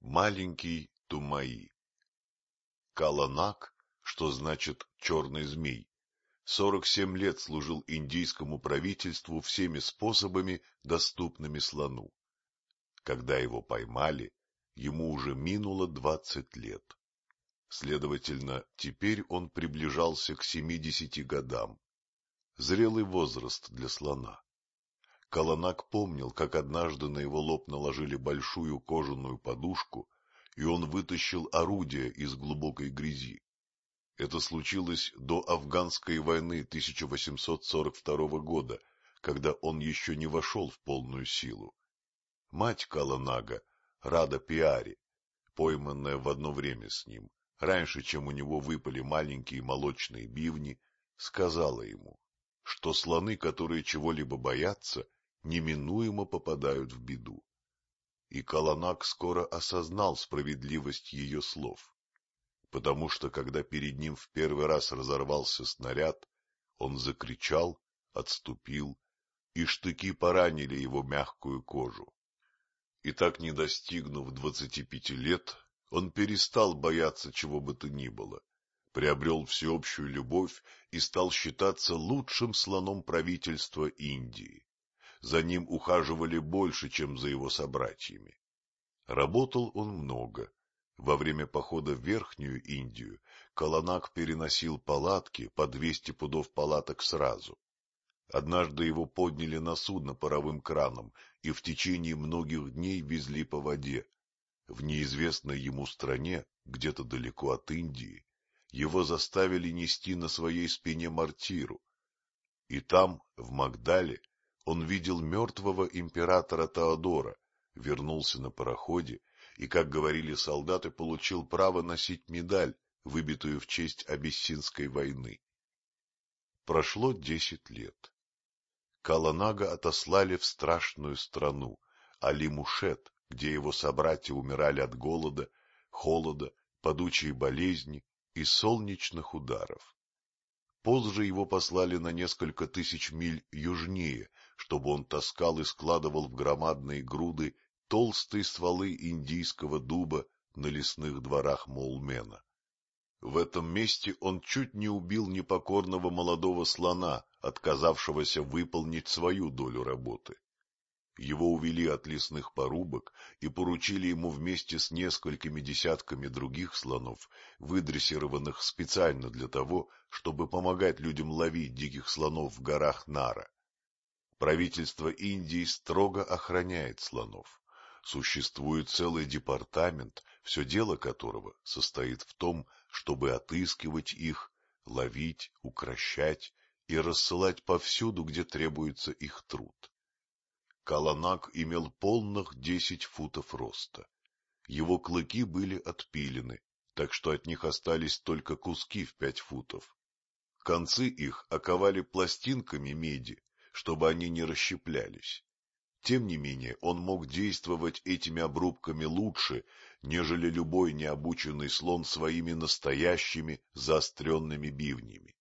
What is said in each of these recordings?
Маленький Тумаи. Кала-Наг, что значит «черный змей», 47 лет служил индийскому правительству всеми способами, доступными слону. Когда его поймали, ему уже минуло 20 лет. Следовательно, теперь он приближался к 70 годам. Зрелый возраст для слона. Кала-Наг помнил, как однажды на его лоб наложили большую кожаную подушку, и он вытащил орудие из глубокой грязи. Это случилось до Афганской войны 1842 года, когда он еще не вошел в полную силу. Мать Кала-Нага, Рада Пиари, пойманная в одно время с ним, раньше, чем у него выпали маленькие молочные бивни, сказала ему, что слоны, которые чего-либо боятся, неминуемо попадают в беду. И Кала-Наг скоро осознал справедливость ее слов, потому что, когда перед ним в первый раз разорвался снаряд, он закричал, отступил, и штыки поранили его мягкую кожу. И так, не достигнув 25 лет, он перестал бояться чего бы то ни было, приобрел всеобщую любовь и стал считаться лучшим слоном правительства Индии. За ним ухаживали больше, чем за его собратьями. Работал он много. Во время похода в Верхнюю Индию Кала-Наг переносил палатки, по 200 пудов палаток сразу. Однажды его подняли на судно паровым краном и в течение многих дней везли по воде. В неизвестной ему стране, где-то далеко от Индии, его заставили нести на своей спине мортиру. И там, в Магдале, он видел мертвого императора Теодора, вернулся на пароходе и, как говорили солдаты, получил право носить медаль, выбитую в честь Абиссинской войны. Прошло 10 лет. Кала-Нага отослали в страшную страну, Али-Мушет, где его собратья умирали от голода, холода, падучей болезни и солнечных ударов. Позже его послали на несколько тысяч миль южнее, чтобы он таскал и складывал в громадные груды толстые стволы индийского дуба на лесных дворах Моулмена. В этом месте он чуть не убил непокорного молодого слона, отказавшегося выполнить свою долю работы. Его увели от лесных порубок и поручили ему вместе с несколькими десятками других слонов, выдрессированных специально для того, чтобы помогать людям ловить диких слонов в горах Нара. Правительство Индии строго охраняет слонов. Существует целый департамент, все дело которого состоит в том, чтобы отыскивать их, ловить, укрощать и рассылать повсюду, где требуется их труд. Кала-Наг имел полных 10 футов роста. Его клыки были отпилены, так что от них остались только куски в 5 футов. Концы их оковали пластинками меди, чтобы они не расщеплялись. Тем не менее, он мог действовать этими обрубками лучше, нежели любой необученный слон своими настоящими заостренными бивнями.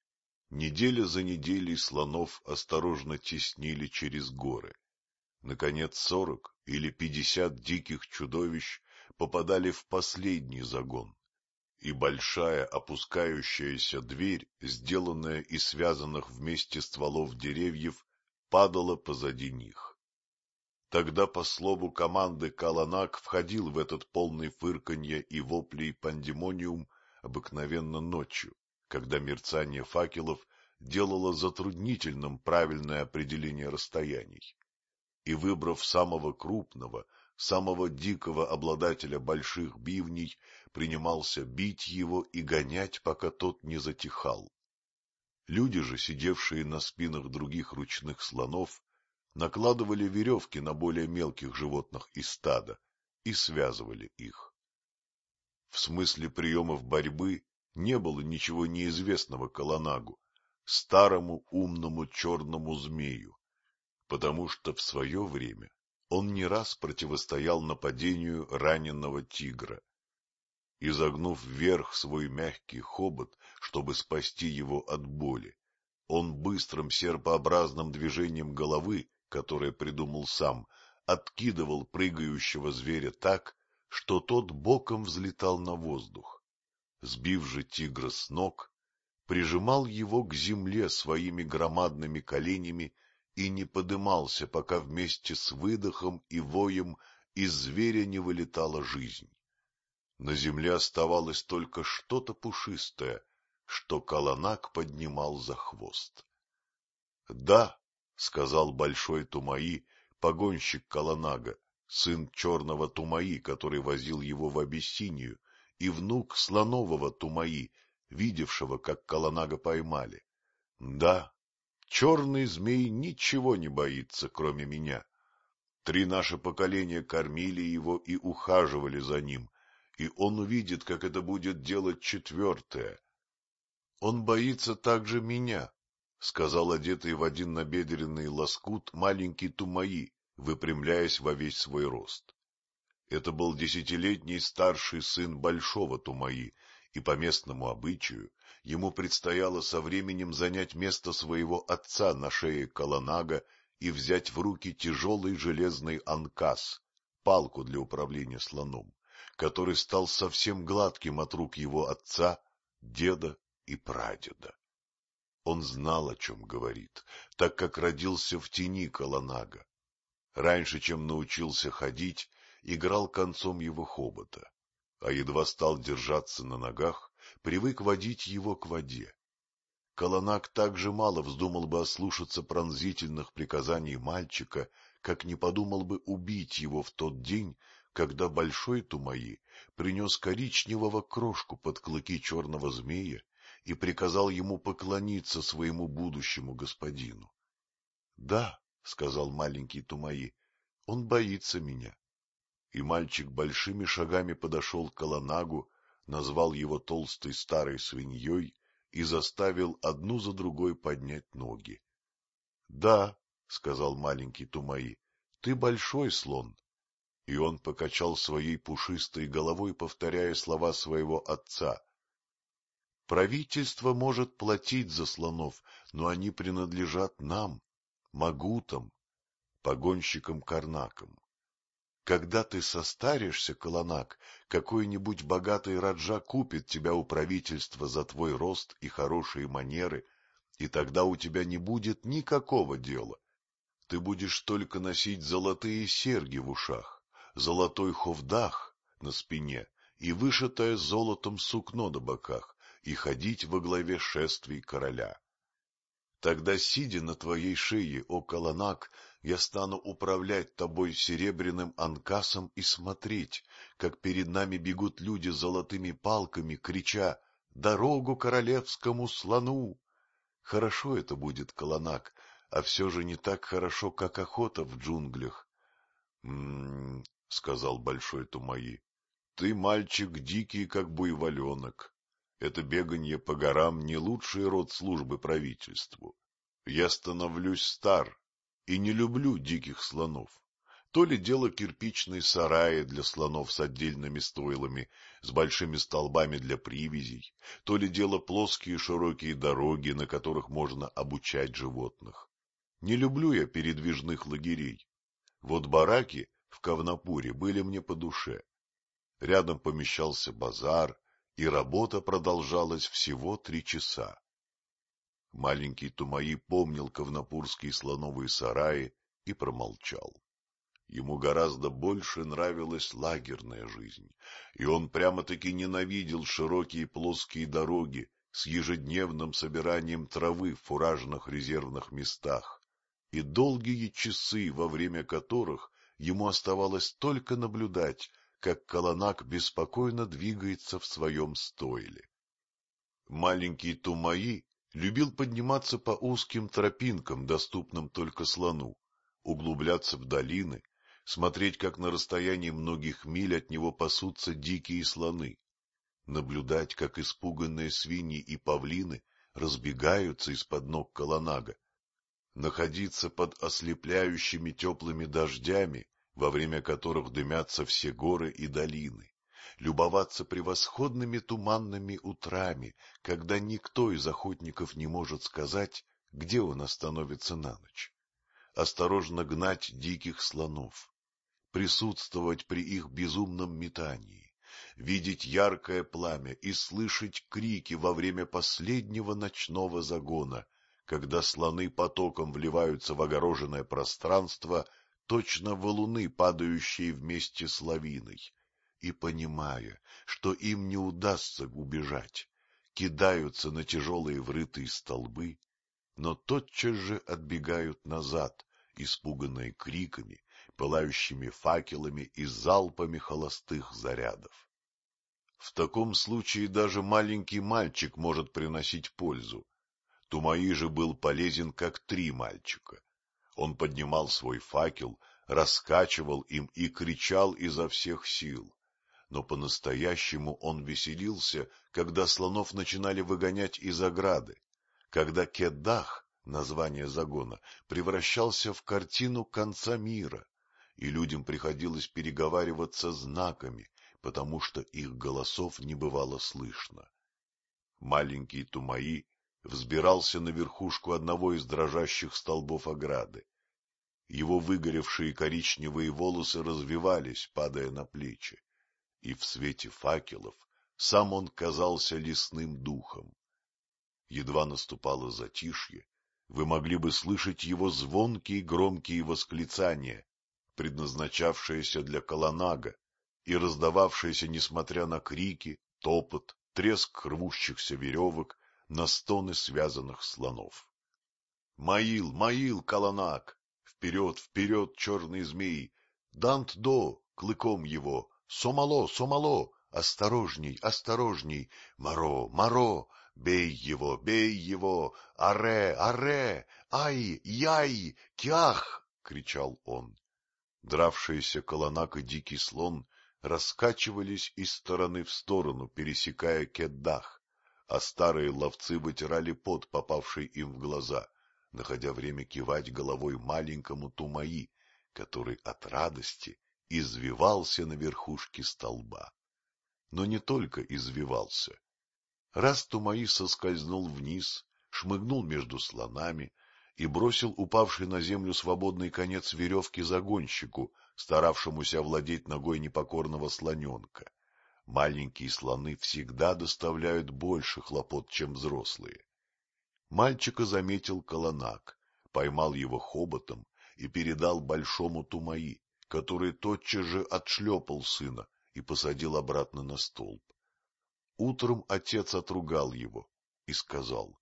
Неделя за неделей слонов осторожно теснили через горы. Наконец 40 или 50 диких чудовищ попадали в последний загон, и большая опускающаяся дверь, сделанная из связанных вместе стволов деревьев, падала позади них. Тогда по слову команды Кала-Наг входил в этот полный фырканья и воплей пандемониум обыкновенно ночью, когда мерцание факелов делало затруднительным правильное определение расстояний. И, выбрав самого крупного, самого дикого обладателя больших бивней, принимался бить его и гонять, пока тот не затихал. Люди же, сидевшие на спинах других ручных слонов, накладывали веревки на более мелких животных из стада и связывали их. В смысле приемов борьбы не было ничего неизвестного Кала-Нагу, старому умному черному змею, потому что в свое время он не раз противостоял нападению раненого тигра. Изогнув вверх свой мягкий хобот, чтобы спасти его от боли, он быстрым серпообразным движением головы, которое придумал сам, откидывал прыгающего зверя так, что тот боком взлетал на воздух. Сбив же тигра с ног, прижимал его к земле своими громадными коленями и не подымался, пока вместе с выдохом и воем из зверя не вылетала жизнь. На земле оставалось только что-то пушистое, что Каланак поднимал за хвост. — Да, — сказал большой Тумаи, погонщик Каланага, сын черного Тумаи, который возил его в Абиссинию, и внук слонового Тумаи, видевшего, как Каланага поймали. — Да, черный змей ничего не боится, кроме меня. 3 наши поколения кормили его и ухаживали за ним, и он увидит, как это будет делать 4-е. Он боится также меня, — сказал одетый в один набедренный лоскут маленький Тумаи, выпрямляясь во весь свой рост. Это был 10-летний старший сын большого Тумаи, и по местному обычаю ему предстояло со временем занять место своего отца на шее Каланага и взять в руки тяжелый железный анкас, палку для управления слоном, который стал совсем гладким от рук его отца, деда и прадеда. Он знал, о чем говорит, так как родился в тени Каланага. Раньше, чем научился ходить, играл концом его хобота, а едва стал держаться на ногах, привык водить его к воде. Каланак так же мало вздумал бы ослушаться пронзительных приказаний мальчика, как не подумал бы убить его в тот день, когда большой Тумаи принес коричневого крошку под клыки черного змея и приказал ему поклониться своему будущему господину. — Да, — сказал маленький Тумаи, — он боится меня. И мальчик большими шагами подошел к Каланагу, назвал его толстой старой свиньей и заставил одну за другой поднять ноги. — Да, — сказал маленький Тумаи, — ты большой слон. И он покачал своей пушистой головой, повторяя слова своего отца. Правительство может платить за слонов, но они принадлежат нам, магутам, погонщикам-карнакам. Когда ты состаришься, Каланак, какой-нибудь богатый раджа купит тебя у правительства за твой рост и хорошие манеры, и тогда у тебя не будет никакого дела. Ты будешь только носить золотые серьги в ушах, золотой ховдах на спине и вышитое золотом сукно на боках, и ходить во главе шествий короля. Тогда, сидя на твоей шее, о Каланак, я стану управлять тобой серебряным анкасом и смотреть, как перед нами бегут люди с золотыми палками, крича «Дорогу королевскому слону!» Хорошо это будет, Каланак, а все же не так хорошо, как охота в джунглях. — сказал большой Тумаи, — ты мальчик дикий, как буйволенок. Это беганье по горам не лучший род службы правительству. Я становлюсь стар и не люблю диких слонов. То ли дело кирпичные сараи для слонов с отдельными стойлами, с большими столбами для привязей, то ли дело плоские широкие дороги, на которых можно обучать животных. Не люблю я передвижных лагерей. Вот бараки в Кавнапуре были мне по душе. Рядом помещался базар, и работа продолжалась всего 3 часа. Маленький Тумаи помнил кавнапурские слоновые сараи и промолчал. Ему гораздо больше нравилась лагерная жизнь, и он прямо-таки ненавидел широкие плоские дороги с ежедневным собиранием травы в фуражных резервных местах и долгие часы, во время которых ему оставалось только наблюдать, как Каланак беспокойно двигается в своем стойле. Маленький Тумаи любил подниматься по узким тропинкам, доступным только слону, углубляться в долины, смотреть, как на расстоянии многих миль от него пасутся дикие слоны, наблюдать, как испуганные свиньи и павлины разбегаются из-под ног Каланага, находиться под ослепляющими теплыми дождями, во время которых дымятся все горы и долины, любоваться превосходными туманными утрами, когда никто из охотников не может сказать, где он остановится на ночь, осторожно гнать диких слонов, присутствовать при их безумном метании, видеть яркое пламя и слышать крики во время последнего ночного загона, когда слоны потоком вливаются в огороженное пространство, точно валуны, падающие вместе с лавиной, и, понимая, что им не удастся убежать, кидаются на тяжелые врытые столбы, но тотчас же отбегают назад, испуганные криками, пылающими факелами и залпами холостых зарядов. В таком случае даже маленький мальчик может приносить пользу. Тумаи же был полезен, как 3 мальчика. Он поднимал свой факел, раскачивал им и кричал изо всех сил. Но по-настоящему он веселился, когда слонов начинали выгонять из ограды, когда Кеддах, название загона, превращался в картину конца мира, и людям приходилось переговариваться знаками, потому что их голосов не бывало слышно. Маленький Тумаи взбирался на верхушку одного из дрожащих столбов ограды. Его выгоревшие коричневые волосы развивались, падая на плечи, и в свете факелов сам он казался лесным духом. Едва наступало затишье, вы могли бы слышать его звонкие громкие восклицания, предназначавшиеся для Каланага и раздававшиеся, несмотря на крики, топот, треск рвущихся веревок, на стоны связанных слонов. «Маил, Маил, Каланаг! Вперед, вперед, черный змей! Дант-до, клыком его! Сомало, Сомало! Осторожней, осторожней! Маро, Маро! Бей его, бей его! Аре, аре! Ай, яй, кях!» — кричал он. Дравшиеся Каланаг и дикий слон раскачивались из стороны в сторону, пересекая Кеддах, а старые ловцы вытирали пот, попавший им в глаза, находя время кивать головой маленькому Тумаи, который от радости извивался на верхушке столба. Но не только извивался. Раз Тумаи соскользнул вниз, шмыгнул между слонами и бросил упавший на землю свободный конец веревки загонщику, старавшемуся овладеть ногой непокорного слоненка. Маленькие слоны всегда доставляют больше хлопот, чем взрослые. Мальчика заметил Каланаг, поймал его хоботом и передал большому Тумаи, который тотчас же отшлепал сына и посадил обратно на столб. Утром отец отругал его и сказал: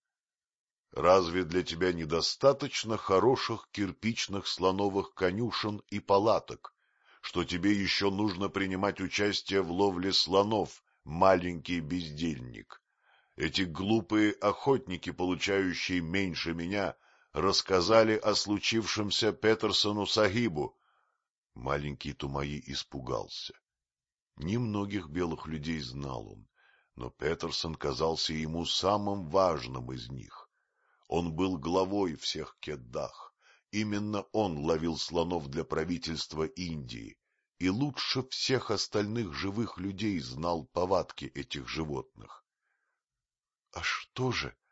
«Разве для тебя недостаточно хороших кирпичных слоновых конюшен и палаток, что тебе еще нужно принимать участие в ловле слонов, маленький бездельник? Эти глупые охотники, получающие меньше меня, рассказали о случившемся Петерсону Сахибу». Маленький Тумаи испугался. Немногих белых людей знал он, но Петерсон казался ему самым важным из них. Он был главой всех Кеддах. Именно он ловил слонов для правительства Индии и лучше всех остальных живых людей знал повадки этих животных. — А что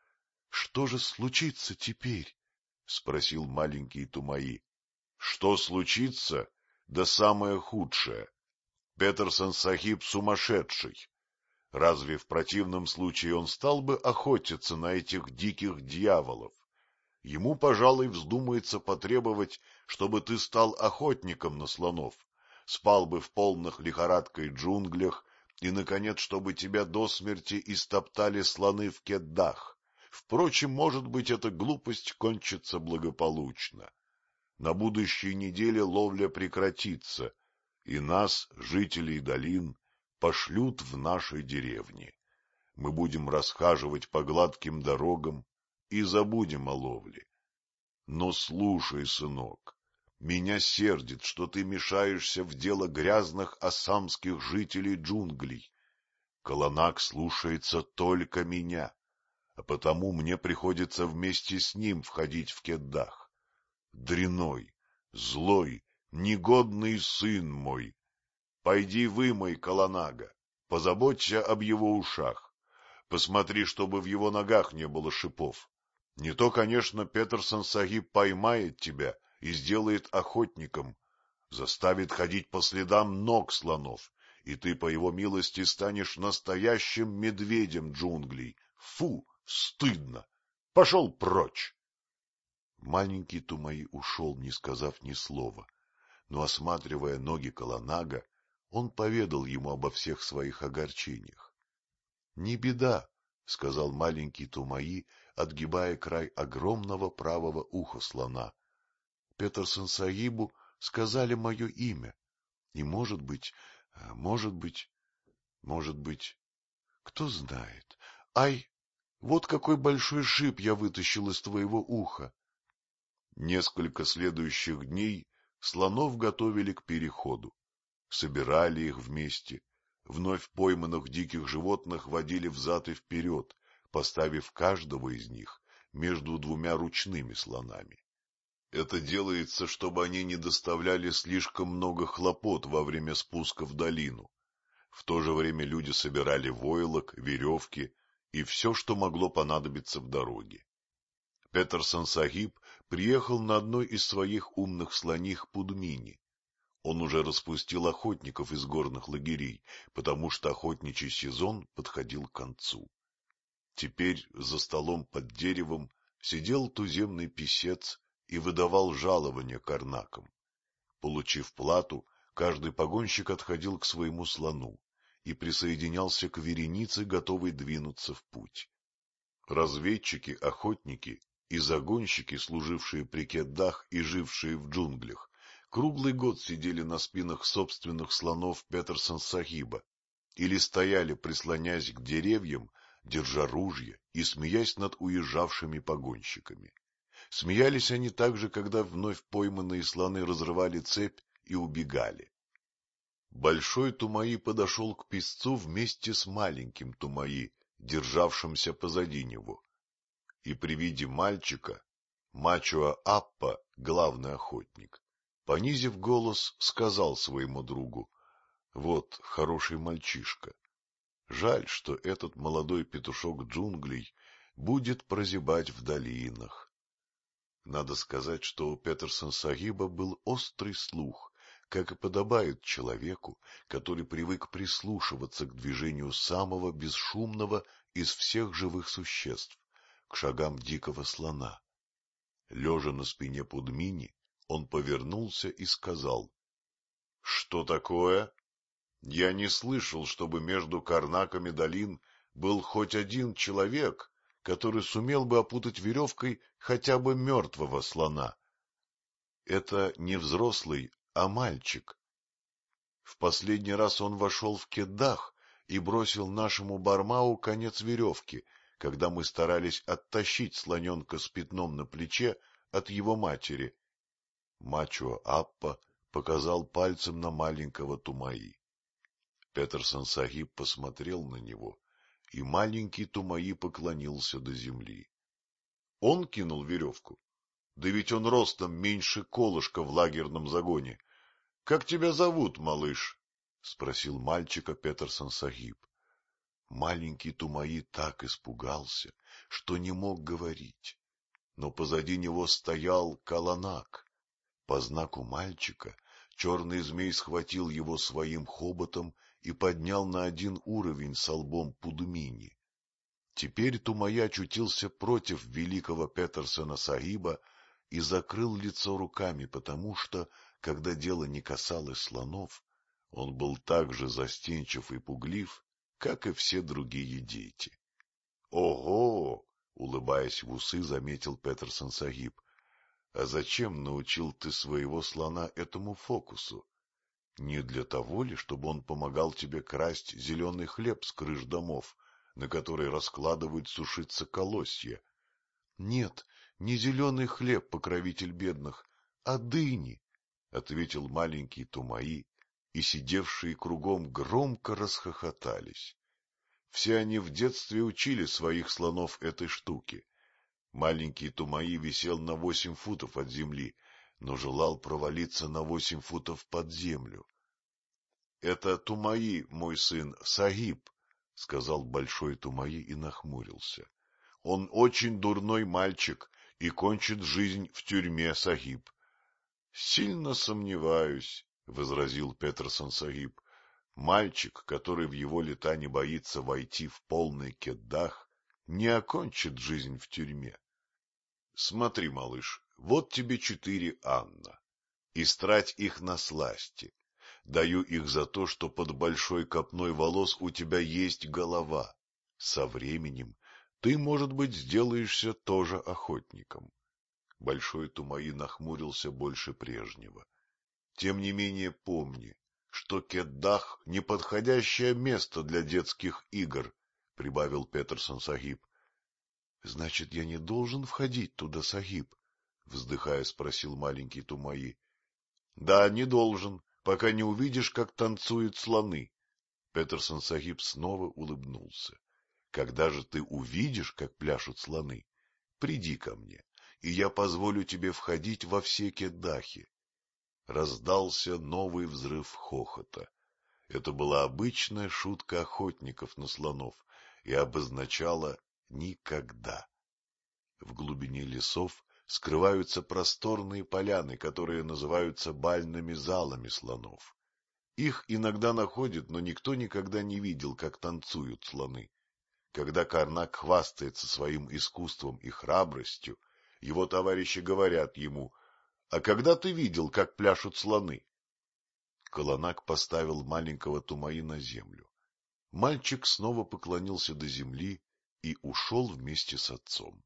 же случится теперь? — спросил маленький Тумаи. — Что случится? Да самое худшее. Петерсон Сахиб сумасшедший. Разве в противном случае он стал бы охотиться на этих диких дьяволов? Ему, пожалуй, вздумается потребовать, чтобы ты стал охотником на слонов, спал бы в полных лихорадкой джунглях и, наконец, чтобы тебя до смерти истоптали слоны в Кеддах. Впрочем, может быть, эта глупость кончится благополучно. На будущей неделе ловля прекратится, и нас, жителей долин, пошлют в наши деревни. Мы будем расхаживать по гладким дорогам и забудем о ловле. Но слушай, сынок, меня сердит, что ты мешаешься в дело грязных ассамских жителей джунглей. Каланаг слушается только меня, а потому мне приходится вместе с ним входить в Кеддах. Дряной, злой, негодный сын мой, пойди вымой Каланага, позаботься об его ушах, посмотри, чтобы в его ногах не было шипов. Не то, конечно, Петерсон Сахиб поймает тебя и сделает охотником. заставит ходить по следам ног слонов, и ты, по его милости, станешь настоящим медведем джунглей. Фу, стыдно! Пошел прочь! Маленький Тумаи ушел, не сказав ни слова, но, осматривая ноги Каланага, он поведал ему обо всех своих огорчениях. — Не беда, — сказал маленький Тумаи, отгибая край огромного правого уха слона. — Петерсон-сагибу сказали мое имя, и, может быть, кто знает. Ай, вот какой большой шип я вытащил из твоего уха. Несколько следующих дней слонов готовили к переходу, собирали их вместе, вновь пойманных диких животных водили взад и вперед, поставив каждого из них между двумя ручными слонами. Это делается, чтобы они не доставляли слишком много хлопот во время спуска в долину. В то же время люди собирали войлок, веревки и все, что могло понадобиться в дороге. Петерсон-сагиб приехал на одной из своих умных слоних Пудмини. Он уже распустил охотников из горных лагерей, потому что охотничий сезон подходил к концу. Теперь за столом под деревом сидел туземный писец и выдавал жалования карнакам. Получив плату, каждый погонщик отходил к своему слону и присоединялся к веренице, готовой двинуться в путь. Разведчики, охотники и загонщики, служившие при кеддах и жившие в джунглях, круглый год сидели на спинах собственных слонов Петерсон-сагиба или стояли, прислонясь к деревьям, держа ружья и смеясь над уезжавшими погонщиками. Смеялись они также, когда вновь пойманные слоны разрывали цепь и убегали. Большой Тумаи подошел к песцу вместе с маленьким Тумаи, державшимся позади него. И при виде мальчика Мачуа-Аппа, главный охотник, понизив голос, сказал своему другу: — Вот хороший мальчишка. Жаль, что этот молодой петушок джунглей будет прозябать в долинах. Надо сказать, что у Петерсон-сагиба был острый слух, как и подобает человеку, который привык прислушиваться к движению самого бесшумного из всех живых существ, к шагам дикого слона. Лежа на спине Пудмини, он повернулся и сказал: — Что такое? Я не слышал, чтобы между карнаками долин был хоть один человек, который сумел бы опутать веревкой хотя бы мертвого слона. Это не взрослый, а мальчик. В последний раз он вошел в кеддах и бросил нашему Бармау конец веревки, когда мы старались оттащить слоненка с пятном на плече от его матери. Мачуа-Аппа показал пальцем на маленького Тумаи. Петерсон-сагиб посмотрел на него, и маленький Тумаи поклонился до земли. Он кинул веревку? Да ведь он ростом меньше колышка в лагерном загоне. — Как тебя зовут, малыш? — спросил мальчика Петерсон-сагиб. Маленький Тумаи так испугался, что не мог говорить, но позади него стоял Каланак. По знаку мальчика черный змей схватил его своим хоботом и поднял на один уровень со лбом Пудмини. Теперь Тумаи очутился против великого Петерсона-сагиба и закрыл лицо руками, потому что, когда дело не касалось слонов, он был так же застенчив и пуглив, как и все другие дети. — Ого! — улыбаясь в усы, заметил Петерсон-сагиб. — А зачем научил ты своего слона этому фокусу? Не для того ли, чтобы он помогал тебе красть зеленый хлеб с крыш домов, на которые раскладывают сушиться колосья? — Нет, не зеленый хлеб, покровитель бедных, а дыни, — ответил маленький Тумаи, и сидевшие кругом громко расхохотались. Все они в детстве учили своих слонов этой штуке. Маленький Тумаи висел на 8 футов от земли, но желал провалиться на 8 футов под землю. — Это Тумаи, мой сын, сагиб, — сказал большой Тумаи и нахмурился. — Он очень дурной мальчик и кончит жизнь в тюрьме, сагиб. — Сильно сомневаюсь, — возразил Петерсон-Сагиб. — Мальчик, который в его лета не боится войти в полный кеддах, не окончит жизнь в тюрьме. Смотри, малыш, вот тебе 4 Анна. Истрать их на сласти. Даю их за то, что под большой копной волос у тебя есть голова. Со временем ты, может быть, сделаешься тоже охотником. Большой Тумаи нахмурился больше прежнего. Тем не менее помни, что Кеддах — неподходящее место для детских игр, — прибавил Петерсон-Сагиб. — Значит, я не должен входить туда, Сагиб? — вздыхая спросил маленький Тумаи. — Да, не должен, пока не увидишь, как танцуют слоны. Петерсон-Сагиб снова улыбнулся. — Когда же ты увидишь, как пляшут слоны, приди ко мне, и я позволю тебе входить во все кеддахи. Раздался новый взрыв хохота. Это была обычная шутка охотников на слонов и обозначала «никогда». В глубине лесов скрываются просторные поляны, которые называются бальными залами слонов. Их иногда находят, но никто никогда не видел, как танцуют слоны. Когда Карнак хвастается своим искусством и храбростью, его товарищи говорят ему: «А когда ты видел, как пляшут слоны?» Колонак поставил маленького Тумаи на землю. Мальчик снова поклонился до земли и ушел вместе с отцом.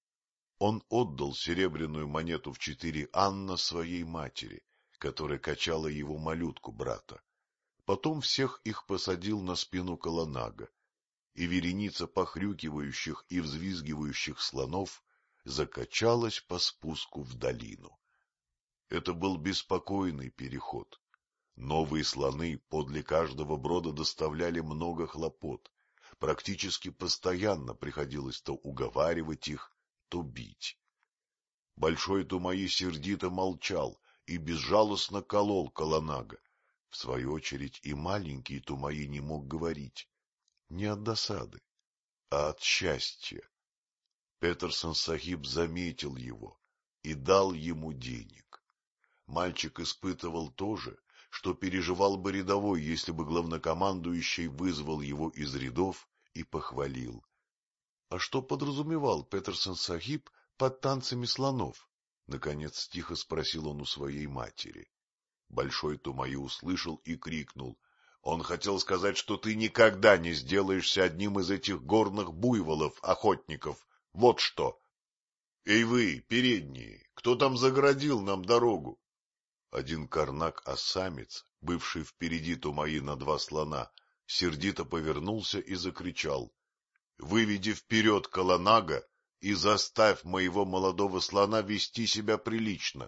Он отдал серебряную монету в 4 Анна своей матери, которая качала его малютку брата. Потом всех их посадил на спину Колонага, и вереница похрюкивающих и взвизгивающих слонов закачалась по спуску в долину. Это был беспокойный переход. Новые слоны подле каждого брода доставляли много хлопот. Практически постоянно приходилось то уговаривать их, то бить. Большой Тумаи сердито молчал и безжалостно колол Колонага. В свою очередь и маленький Тумаи не мог говорить. Не от досады, а от счастья. Петерсон-Сагиб заметил его и дал ему денег. Мальчик испытывал то же, что переживал бы рядовой, если бы главнокомандующий вызвал его из рядов и похвалил. — А что подразумевал Петерсон-Сагиб под танцами слонов? — наконец тихо спросил он у своей матери. Большой Тумаи услышал и крикнул: — Он хотел сказать, что ты никогда не сделаешься одним из этих горных буйволов, охотников. Вот что! Эй вы, передние, кто там загородил нам дорогу? Один Карнак-осамец, бывший впереди Тумаи на 2 слона, сердито повернулся и закричал: — Выведи вперед Колонага и заставь моего молодого слона вести себя прилично.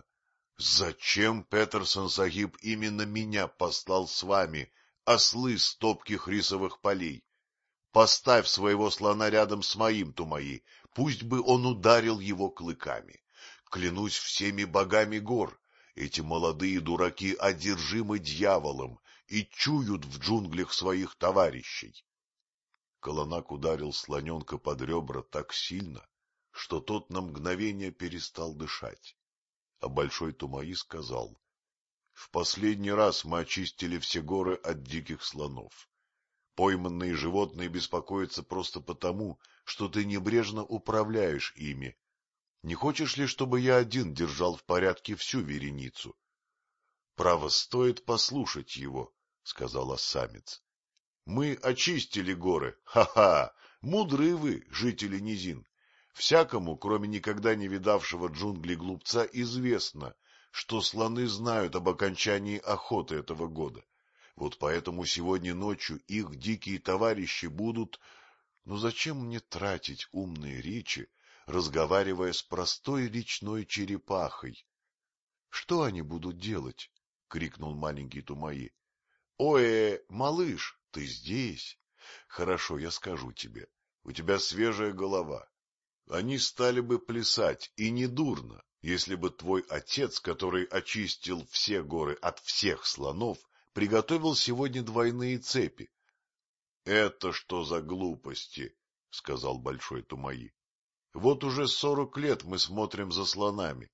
Зачем Петерсон-Сагиб именно меня послал с вами, ослы с топких рисовых полей? Поставь своего слона рядом с моим, Тумаи, пусть бы он ударил его клыками. Клянусь всеми богами гор, эти молодые дураки одержимы дьяволом и чуют в джунглях своих товарищей. Колонак ударил слоненка под ребра так сильно, что тот на мгновение перестал дышать. А Большой Тумаи сказал: — В последний раз мы очистили все горы от диких слонов. Пойманные животные беспокоятся просто потому, что ты небрежно управляешь ими. Не хочешь ли, чтобы я один держал в порядке всю вереницу? — Право, стоит послушать его, — сказал осамец. — Мы очистили горы. Ха-ха! Мудры вы, жители низин. Всякому, кроме никогда не видавшего джунглей глупца, известно, что слоны знают об окончании охоты этого года. Вот поэтому сегодня ночью их дикие товарищи будут... Но зачем мне тратить умные речи, разговаривая с простой речной черепахой? — Что они будут делать? — крикнул маленький Тумаи. — малыш, ты здесь? Хорошо, я скажу тебе. У тебя свежая голова. Они стали бы плясать, и недурно, если бы твой отец, который очистил все горы от всех слонов, приготовил сегодня двойные цепи. — Это что за глупости? — сказал Большой Тумаи. — Вот уже 40 лет мы смотрим за слонами,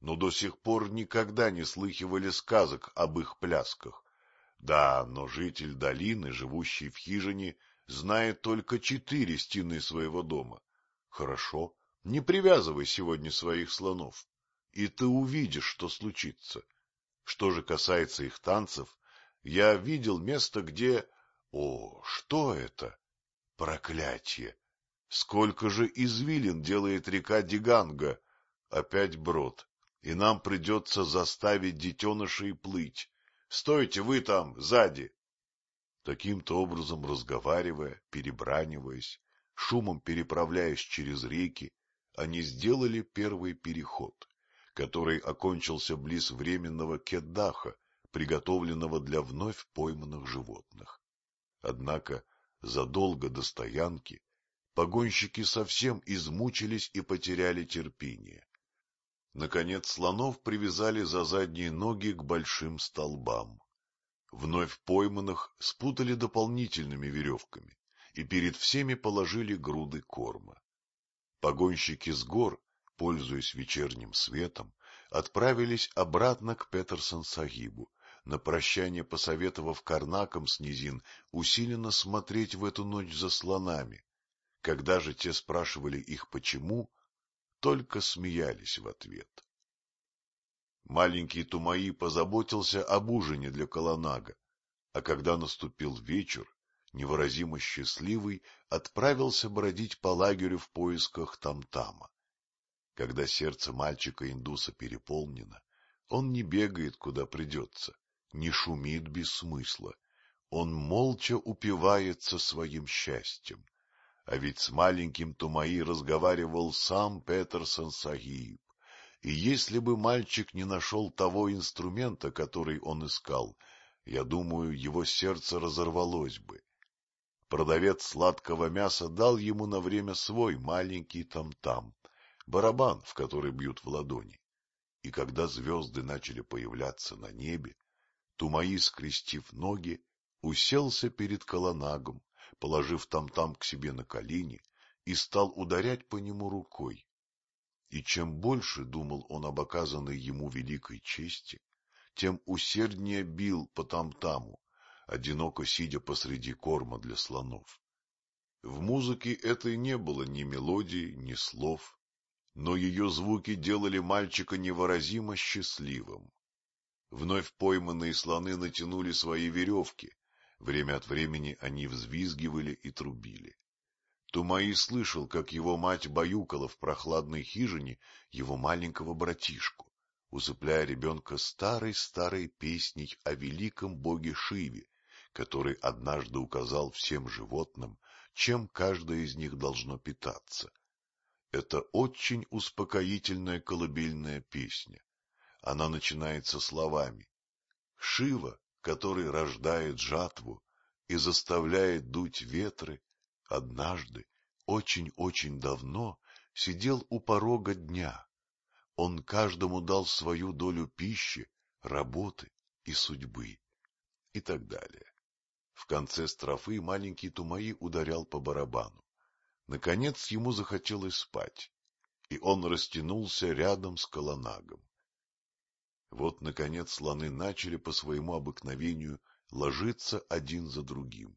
но до сих пор никогда не слыхивали сказок об их плясках. Да, но житель долины, живущий в хижине, знает только 4 стены своего дома. Хорошо, не привязывай сегодня своих слонов, и ты увидишь, что случится. Что же касается их танцев, я видел место, где... О, что это? Проклятье! Сколько же извилин делает река Диганга! Опять брод, и нам придется заставить детенышей плыть. Стойте вы там, сзади! Таким-то образом, разговаривая, перебраниваясь, шумом переправляясь через реки, они сделали первый переход, который окончился близ временного Кеддаха, приготовленного для вновь пойманных животных. Однако задолго до стоянки погонщики совсем измучились и потеряли терпение. Наконец слонов привязали за задние ноги к большим столбам. Вновь пойманных спутали дополнительными веревками и перед всеми положили груды корма. Погонщики с гор, пользуясь вечерним светом, отправились обратно к Петерсон-Сагибу, на прощание посоветовав карнакам с низин усиленно смотреть в эту ночь за слонами. Когда же те спрашивали их почему, только смеялись в ответ. Маленький Тумаи позаботился об ужине для Каланага, а когда наступил вечер, невыразимо счастливый отправился бродить по лагерю в поисках там-тама. Когда сердце мальчика-индуса переполнено, он не бегает, куда придется, не шумит без смысла, он молча упивается своим счастьем. А ведь с маленьким Тумаи разговаривал сам Петерсон-Сагиб. И если бы мальчик не нашел того инструмента, который он искал, я думаю, его сердце разорвалось бы. Продавец сладкого мяса дал ему на время свой маленький там-там, барабан, в который бьют в ладони. И когда звезды начали появляться на небе, Тумаи, скрестив ноги, уселся перед Каланагом, положив там-там к себе на колени, и стал ударять по нему рукой. И чем больше думал он об оказанной ему великой чести, тем усерднее бил по там-таму, одиноко сидя посреди корма для слонов. В музыке этой не было ни мелодии, ни слов, но ее звуки делали мальчика невыразимо счастливым. Вновь пойманные слоны натянули свои веревки, время от времени они взвизгивали и трубили. Тумаи слышал, как его мать баюкала в прохладной хижине его маленького братишку, усыпляя ребенка старой-старой песней о великом боге Шиве, который однажды указал всем животным, чем каждое из них должно питаться. Это очень успокоительная колыбельная песня. Она начинается словами: «Шива, который рождает жатву и заставляет дуть ветры, однажды, очень-очень давно, сидел у порога дня. Он каждому дал свою долю пищи, работы и судьбы». И так далее. В конце строфы маленький Тумаи ударял по барабану. Наконец ему захотелось спать, и он растянулся рядом с Каланагом. Вот, наконец, слоны начали по своему обыкновению ложиться один за другим.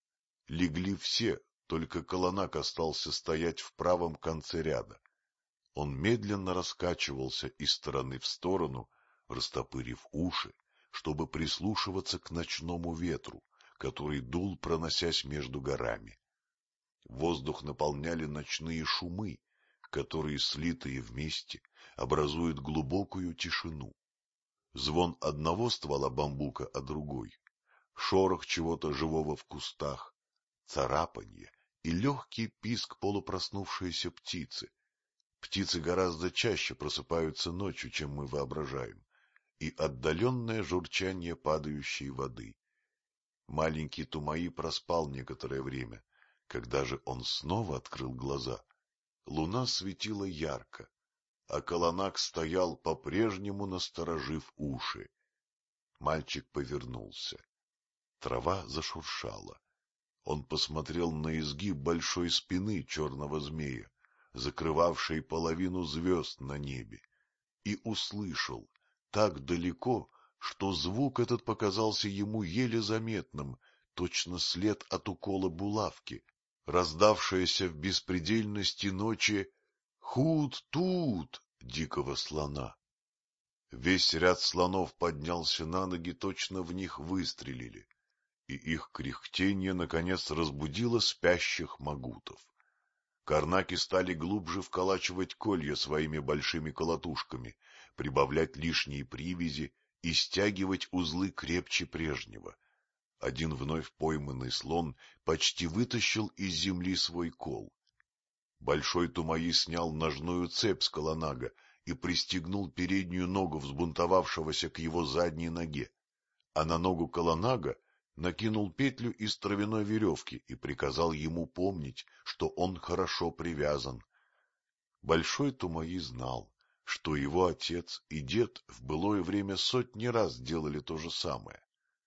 Легли все, только Каланаг остался стоять в правом конце ряда. Он медленно раскачивался из стороны в сторону, растопырив уши, чтобы прислушиваться к ночному ветру, который дул, проносясь между горами. Воздух наполняли ночные шумы, которые, слитые вместе, образуют глубокую тишину. Звон одного ствола бамбука о другой, шорох чего-то живого в кустах, царапанье и легкий писк полупроснувшейся птицы. Птицы гораздо чаще просыпаются ночью, чем мы воображаем, и отдаленное журчание падающей воды. Маленький Тумаи проспал некоторое время. Когда же он снова открыл глаза, луна светила ярко, а Каланаг стоял, по-прежнему насторожив уши. Мальчик повернулся. Трава зашуршала. Он посмотрел на изгиб большой спины черного змея, закрывавшей половину звезд на небе. и услышал так далеко, что звук этот показался ему еле заметным, точно след от укола булавки, раздавшаяся в беспредельности ночи «Худ-тут!» дикого слона. Весь ряд слонов поднялся на ноги, точно в них выстрелили, и их кряхтенье наконец разбудило спящих магутов. Карнаки стали глубже вколачивать колья своими большими колотушками, прибавлять лишние привязи и стягивать узлы крепче прежнего. Один вновь пойманный слон почти вытащил из земли свой кол. Большой Тумаи снял ножную цепь с колонага и пристегнул переднюю ногу взбунтовавшегося к его задней ноге, а на ногу колонага накинул петлю из травяной веревки и приказал ему помнить, что он хорошо привязан. Большой Тумаи знал, что его отец и дед в былое время сотни раз делали то же самое.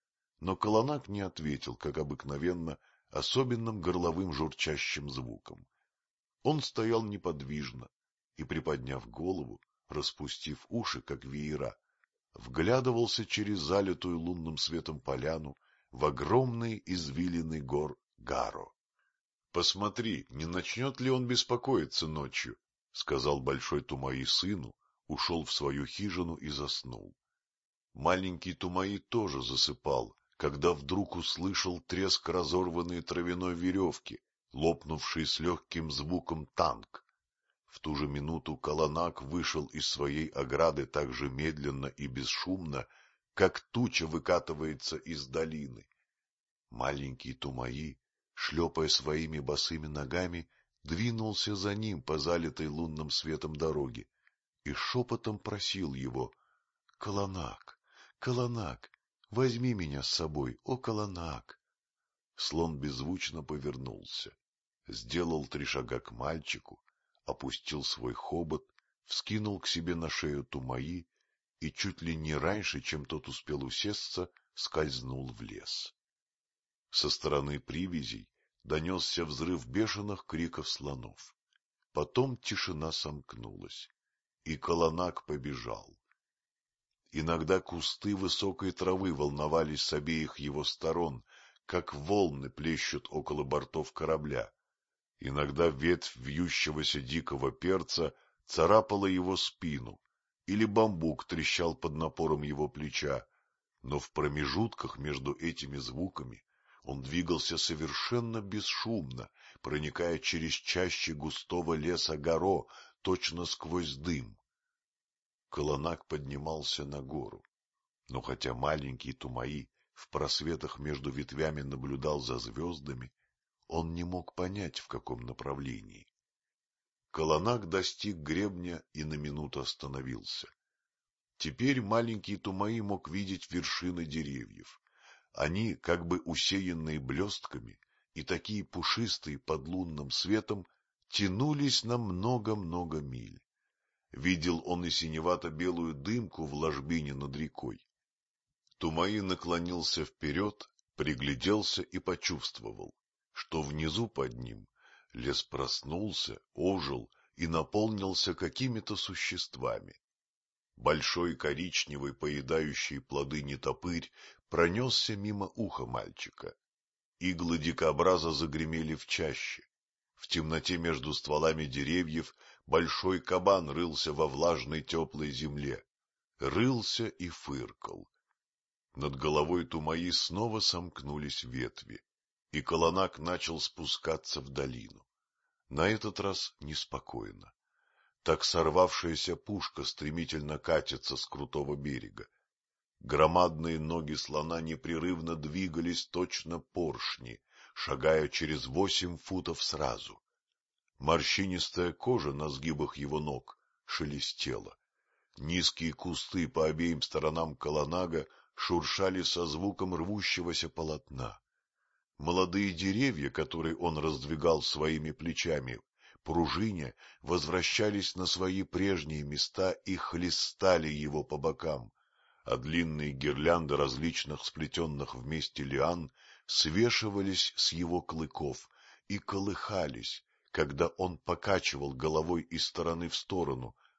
Но колонак не ответил, как обыкновенно, особенным горловым журчащим звуком. Он стоял неподвижно и, приподняв голову, распустив уши, как веера, вглядывался через залитую лунным светом поляну в огромные извилины гор Гаро. — Посмотри, не начнет ли он беспокоиться ночью, — сказал Большой Тумаи сыну, ушел в свою хижину и заснул. Маленький Тумаи тоже засыпал, когда вдруг услышал треск разорванной травяной веревки, лопнувший с легким звуком танк. В ту же минуту колонак вышел из своей ограды так же медленно и бесшумно, как туча выкатывается из долины. Маленький Тумаи, шлепая своими босыми ногами, двинулся за ним по залитой лунным светом дороге и шепотом просил его: — Колонак, колонак, возьми меня с собой, о колонак! Слон беззвучно повернулся, сделал 3 шага к мальчику, опустил свой хобот, вскинул к себе на шею Тумаи и чуть ли не раньше, чем тот успел усесться, скользнул в лес. Со стороны привязей донесся взрыв бешеных криков слонов. Потом тишина сомкнулась, и колонак побежал. Иногда кусты высокой травы волновались с обеих его сторон, как волны плещут около бортов корабля. Иногда ветвь вьющегося дикого перца царапала его спину, или бамбук трещал под напором его плеча, но в промежутках между этими звуками он двигался совершенно бесшумно, проникая через чащи густого леса Гаро, точно сквозь дым. Колонак поднимался на гору, но хотя маленький Тумаи в просветах между ветвями наблюдал за звездами, он не мог понять, в каком направлении. Колонак достиг гребня и на минуту остановился. Теперь маленький Тумаи мог видеть вершины деревьев. Они, как бы усеянные блестками и такие пушистые под лунным светом, тянулись на много-много миль. Видел он и синевато-белую дымку в ложбине над рекой. Тумаи наклонился вперед, пригляделся и почувствовал, что внизу под ним лес проснулся, ожил и наполнился какими-то существами. Большой коричневый, поедающий плоды нетопырь, пронесся мимо уха мальчика. Иглы дикобраза загремели в чаще. В темноте между стволами деревьев большой кабан рылся во влажной теплой земле. Рылся и фыркал. Над головой Тумаи снова сомкнулись ветви, и колонак начал спускаться в долину. На этот раз неспокойно. Так сорвавшаяся пушка стремительно катится с крутого берега. Громадные ноги слона непрерывно двигались точно поршни, шагая через 8 футов сразу. Морщинистая кожа на сгибах его ног шелестела. Низкие кусты по обеим сторонам колонага шуршали со звуком рвущегося полотна. Молодые деревья, которые он раздвигал своими плечами, пружиня, возвращались на свои прежние места и хлестали его по бокам, а длинные гирлянды различных сплетенных вместе лиан свешивались с его клыков и колыхались, когда он покачивал головой из стороны в сторону,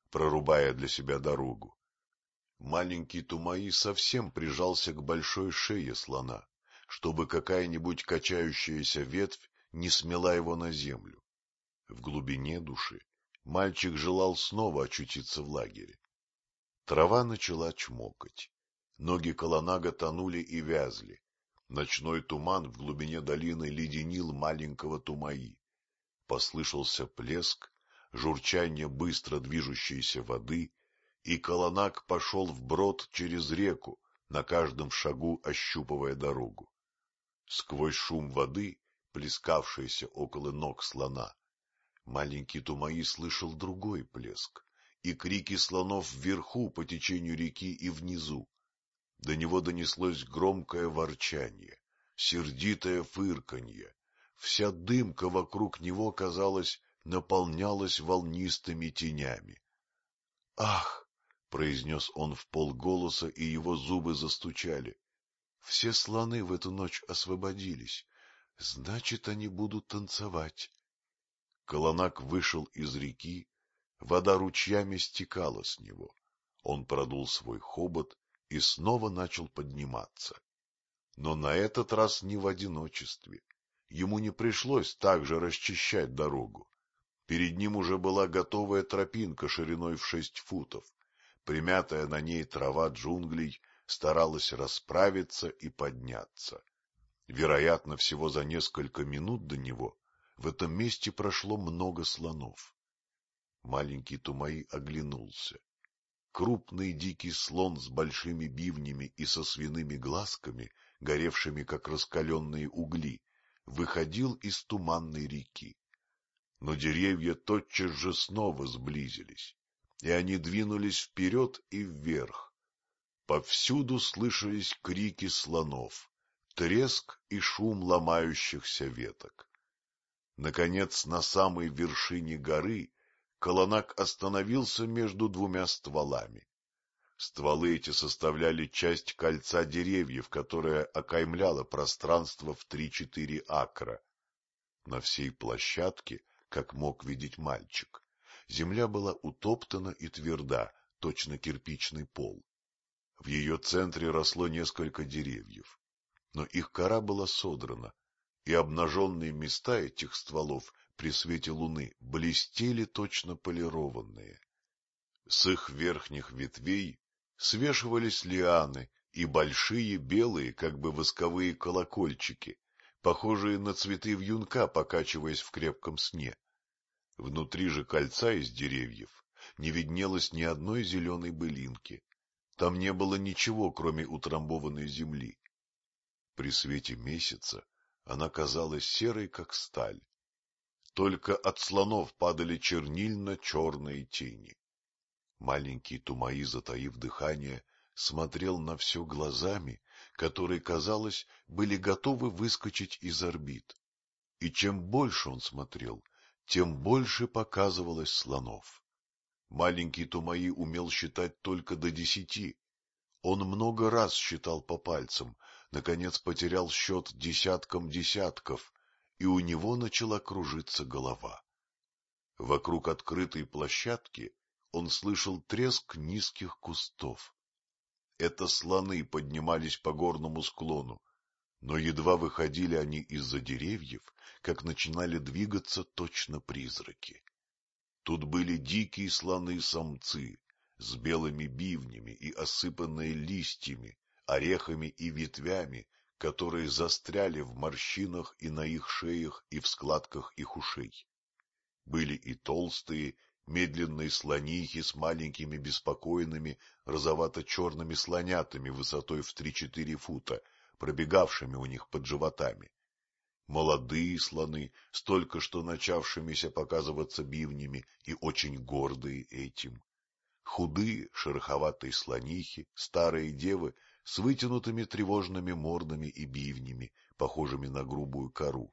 прорубая для себя дорогу. Маленький Тумаи совсем прижался к большой шее слона, чтобы какая-нибудь качающаяся ветвь не смела его на землю. В глубине души мальчик желал снова очутиться в лагере. Трава начала чмокать. Ноги Колонага тонули и вязли. Ночной туман в глубине долины леденил маленького Тумаи. Послышался плеск, журчание быстро движущейся воды, и Колонаг пошел вброд через реку, на каждом шагу ощупывая дорогу. Сквозь шум воды, плескавшейся около ног слона, маленький Тумаи слышал другой плеск и крики слонов вверху по течению реки и внизу. До него донеслось громкое ворчанье, сердитое фырканье. Вся дымка вокруг него, казалось, наполнялась волнистыми тенями. — Ах! — произнес он вполголоса, и его зубы застучали. — Все слоны в эту ночь освободились. Значит, они будут танцевать. Колонак вышел из реки, вода ручьями стекала с него. Он продул свой хобот и снова начал подниматься. Но на этот раз не в одиночестве. Ему не пришлось также расчищать дорогу. Перед ним уже была готовая тропинка шириной в 6 футов. Примятая на ней трава джунглей старалась расправиться и подняться. Вероятно, всего за несколько минут до него в этом месте прошло много слонов. Маленький Тумаи оглянулся. Крупный дикий слон с большими бивнями и со свиными глазками, горевшими как раскаленные угли, выходил из туманной реки. Но деревья тотчас же снова сблизились, и они двинулись вперед и вверх. Повсюду слышались крики слонов, треск и шум ломающихся веток. Наконец, на самой вершине горы Колонак остановился между двумя стволами. Стволы эти составляли часть кольца деревьев, которое окаймляло пространство в 3-4 акра. На всей площадке, как мог видеть мальчик, земля была утоптана и тверда, точно кирпичный пол. В ее центре росло несколько деревьев, но их кора была содрана, и обнаженные места этих стволов при свете луны блестели точно полированные. С их верхних ветвей свешивались лианы и большие белые, как бы восковые колокольчики, похожие на цветы вьюнка, покачиваясь в крепком сне. Внутри же кольца из деревьев не виднелось ни одной зеленой былинки. Там не было ничего, кроме утрамбованной земли. При свете месяца она казалась серой, как сталь. Только от слонов падали чернильно-черные тени. Маленький Тумаи, затаив дыхание, смотрел на все глазами, которые, казалось, были готовы выскочить из орбит. И чем больше он смотрел, тем больше показывалось слонов. Маленький Тумаи умел считать только до 10. Он много раз считал по пальцам, наконец потерял счет десяткам десятков, и у него начала кружиться голова. Вокруг открытой площадки он слышал треск низких кустов. Это слоны поднимались по горному склону, но едва выходили они из-за деревьев, как начинали двигаться точно призраки. Тут были дикие слоны-самцы с белыми бивнями и осыпанные листьями, орехами и ветвями, которые застряли в морщинах и на их шеях и в складках их ушей. Были и толстые, медленные слонихи с маленькими беспокойными розовато-черными слонятами высотой в 3-4 фута, пробегавшими у них под животами. Молодые слоны, с только что начавшимися показываться бивнями и очень гордые этим. Худые, шероховатые слонихи, старые девы с вытянутыми тревожными мордами и бивнями, похожими на грубую кору.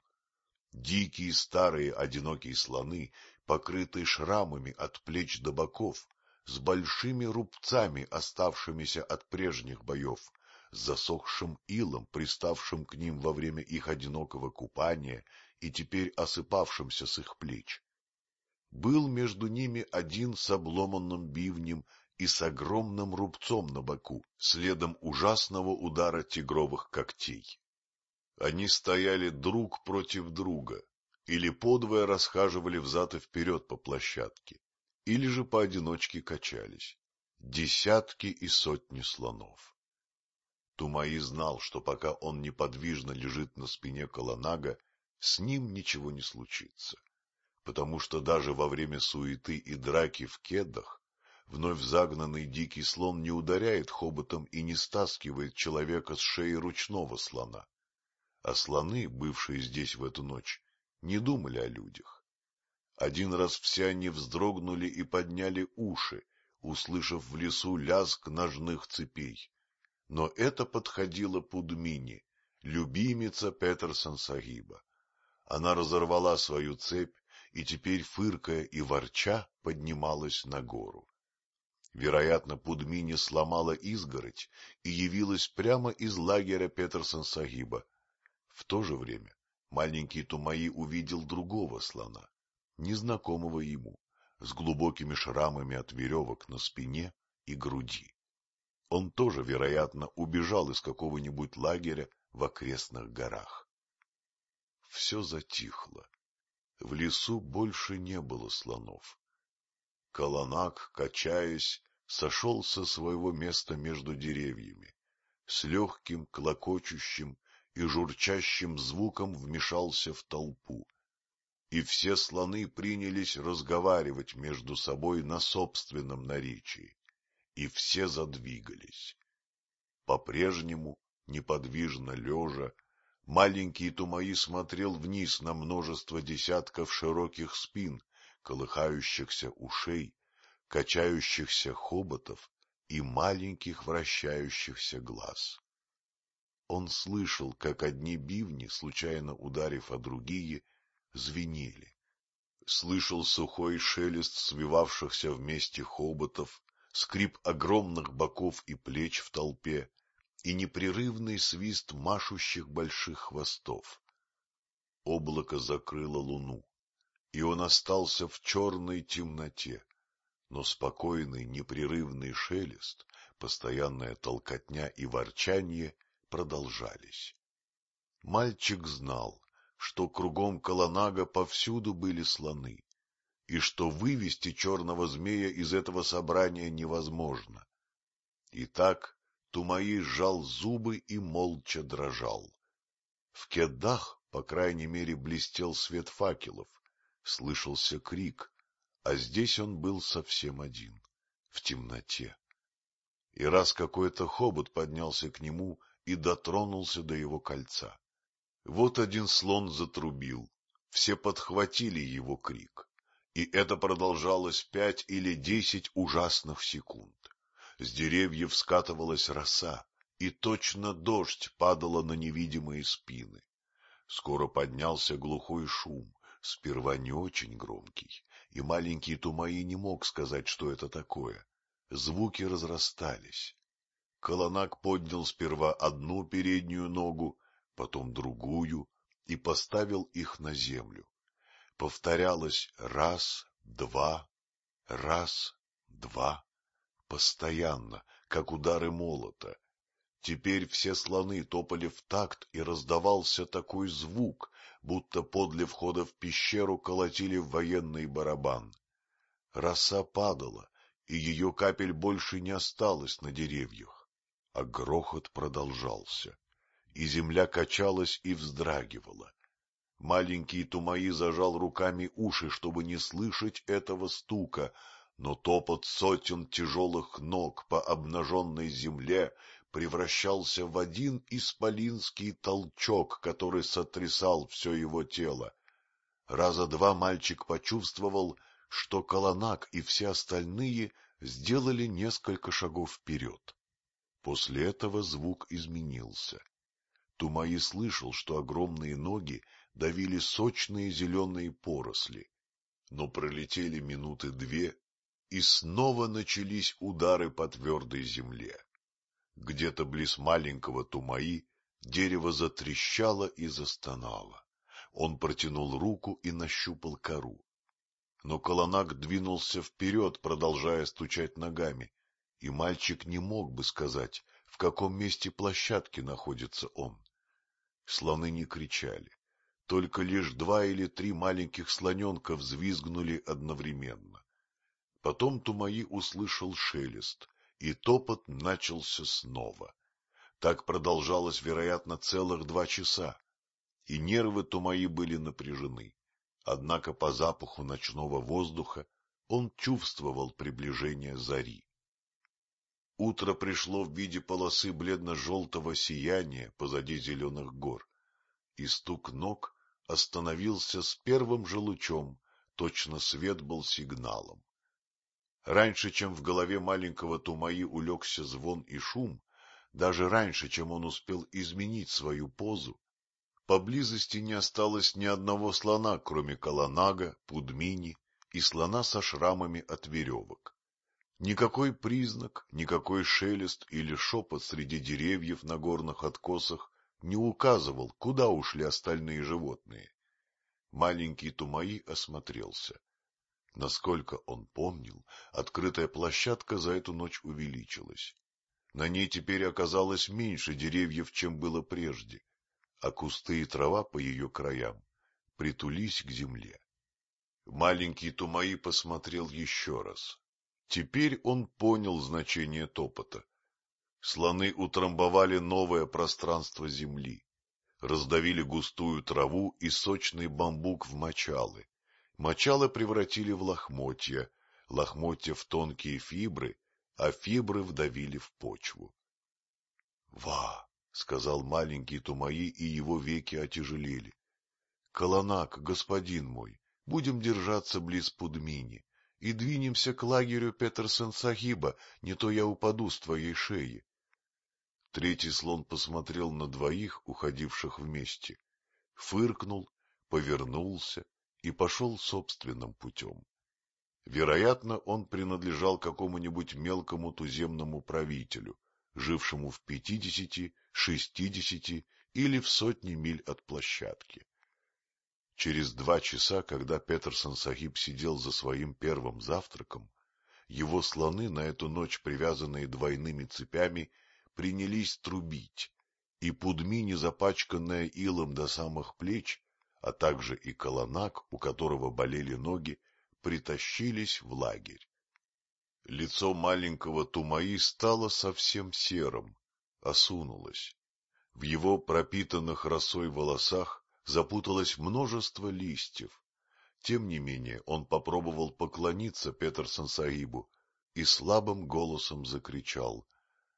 Дикие старые одинокие слоны, покрытые шрамами от плеч до боков, с большими рубцами, оставшимися от прежних боев, с засохшим илом, приставшим к ним во время их одинокого купания и теперь осыпавшимся с их плеч. был между ними один с обломанным бивнем и с огромным рубцом на боку, следом ужасного удара тигровых когтей. Они стояли друг против друга, или подвое расхаживали взад и вперед по площадке, или же поодиночке качались. Десятки и сотни слонов. Тумаи знал, что пока он неподвижно лежит на спине Каланага, с ним ничего не случится, потому что даже во время суеты и драки в Кеддах вновь загнанный дикий слон не ударяет хоботом и не стаскивает человека с шеи ручного слона. А слоны, бывшие здесь в эту ночь, не думали о людях. Один раз все они вздрогнули и подняли уши, услышав в лесу лязг ножных цепей. Но это подходило Пудмини, любимица Петерсон-Сагиба. Она разорвала свою цепь и теперь, фыркая и ворча, поднималась на гору. Вероятно, Пудмини сломала изгородь и явилась прямо из лагеря Петерсон-Сагиба. В то же время маленький Тумаи увидел другого слона, незнакомого ему, с глубокими шрамами от веревок на спине и груди. Он тоже, вероятно, убежал из какого-нибудь лагеря в окрестных горах. Все затихло. В лесу больше не было слонов. Каланаг, качаясь, сошел со своего места между деревьями, с легким, клокочущим и журчащим звуком вмешался в толпу, и все слоны принялись разговаривать между собой на собственном наречии, и все задвигались. По-прежнему, неподвижно лежа, маленький Тумаи смотрел вниз на множество десятков широких спин, колыхающихся ушей, качающихся хоботов и маленьких вращающихся глаз. Он слышал, как одни бивни, случайно ударив о другие, звенели. Слышал сухой шелест свивавшихся вместе хоботов, скрип огромных боков и плеч в толпе и непрерывный свист машущих больших хвостов. Облако закрыло луну, и он остался в черной темноте, но спокойный непрерывный шелест, постоянная толкотня и ворчанье продолжались. Мальчик знал, что кругом Каланага повсюду были слоны, и что вывести черного змея из этого собрания невозможно. Итак, Тумаи сжал зубы и молча дрожал. В Кеддах, по крайней мере, блестел свет факелов, слышался крик, а здесь он был совсем один, в темноте. И раз какой-то хобот поднялся к нему и дотронулся до его кольца. Вот один слон затрубил, все подхватили его крик, и это продолжалось 5 или 10 ужасных секунд. С деревьев скатывалась роса, и точно дождь падала на невидимые спины. Скоро поднялся глухой шум, сперва не очень громкий, и маленький Тумаи не мог сказать, что это такое. Звуки разрастались. Каланаг поднял сперва одну переднюю ногу, потом другую, и поставил их на землю. Повторялось раз, два, постоянно, как удары молота. Теперь все слоны топали в такт, и раздавался такой звук, будто подле входа в пещеру колотили в военный барабан. Роса падала, и ее капель больше не осталось на деревьях, а грохот продолжался, и земля качалась и вздрагивала. Маленький Тумаи зажал руками уши, чтобы не слышать этого стука, но топот сотен тяжелых ног по обнаженной земле превращался в один исполинский толчок, который сотрясал все его тело. Раза два мальчик почувствовал, что Каланаг и все остальные сделали несколько шагов вперед. После этого звук изменился. Тумаи слышал, что огромные ноги давили сочные зеленые поросли, но пролетели минуты 2, и снова начались удары по твердой земле. Где-то близ маленького Тумаи дерево затрещало и застонало. Он протянул руку и нащупал кору. Но Каланак двинулся вперед, продолжая стучать ногами, и мальчик не мог бы сказать, в каком месте площадки находится он. Слоны не кричали, только лишь 2 или 3 маленьких слоненка взвизгнули одновременно. Потом Тумаи услышал шелест, и топот начался снова. Так продолжалось, вероятно, целых 2 часа, и нервы Тумаи были напряжены. Однако по запаху ночного воздуха он чувствовал приближение зари. Утро пришло в виде полосы бледно-желтого сияния позади зеленых гор, и стук ног остановился с первым же лучом, точно свет был сигналом. Раньше, чем в голове маленького Тумаи улегся звон и шум, даже раньше, чем он успел изменить свою позу, поблизости не осталось ни одного слона, кроме Каланага, Пудмини и слона со шрамами от веревок. Никакой признак, никакой шелест или шепот среди деревьев на горных откосах не указывал, куда ушли остальные животные. Маленький Тумаи осмотрелся. Насколько он помнил, открытая площадка за эту ночь увеличилась. На ней теперь оказалось меньше деревьев, чем было прежде, а кусты и трава по ее краям притулись к земле. Маленький Тумаи посмотрел еще раз. Теперь он понял значение топота. Слоны утрамбовали новое пространство земли, раздавили густую траву и сочный бамбук в мочалы. Мочалы превратили в лохмотья, лохмотья в тонкие фибры, а фибры вдавили в почву. — Ва! — сказал маленький Тумаи, и его веки отяжелели. — Каланак, господин мой, будем держаться близ Пудмини и двинемся к лагерю Петерсен-Сахиба, не то я упаду с твоей шеи. Третий слон посмотрел на 2, уходивших вместе, фыркнул, повернулся и пошел собственным путем. Вероятно, он принадлежал какому-нибудь мелкому туземному правителю, жившему в 50, 60 или в 100 миль от площадки. Через 2 часа, когда Петерсен-Сахиб сидел за своим первым завтраком, его слоны, на эту ночь привязанные двойными цепями, принялись трубить, и Пудмини, запачканная илом до самых плеч, а также и Каланак, у которого болели ноги, притащились в лагерь. Лицо маленького Тумаи стало совсем серым, осунулось. В его пропитанных росой волосах запуталось множество листьев. Тем не менее он попробовал поклониться Петерсен-Сахибу и слабым голосом закричал: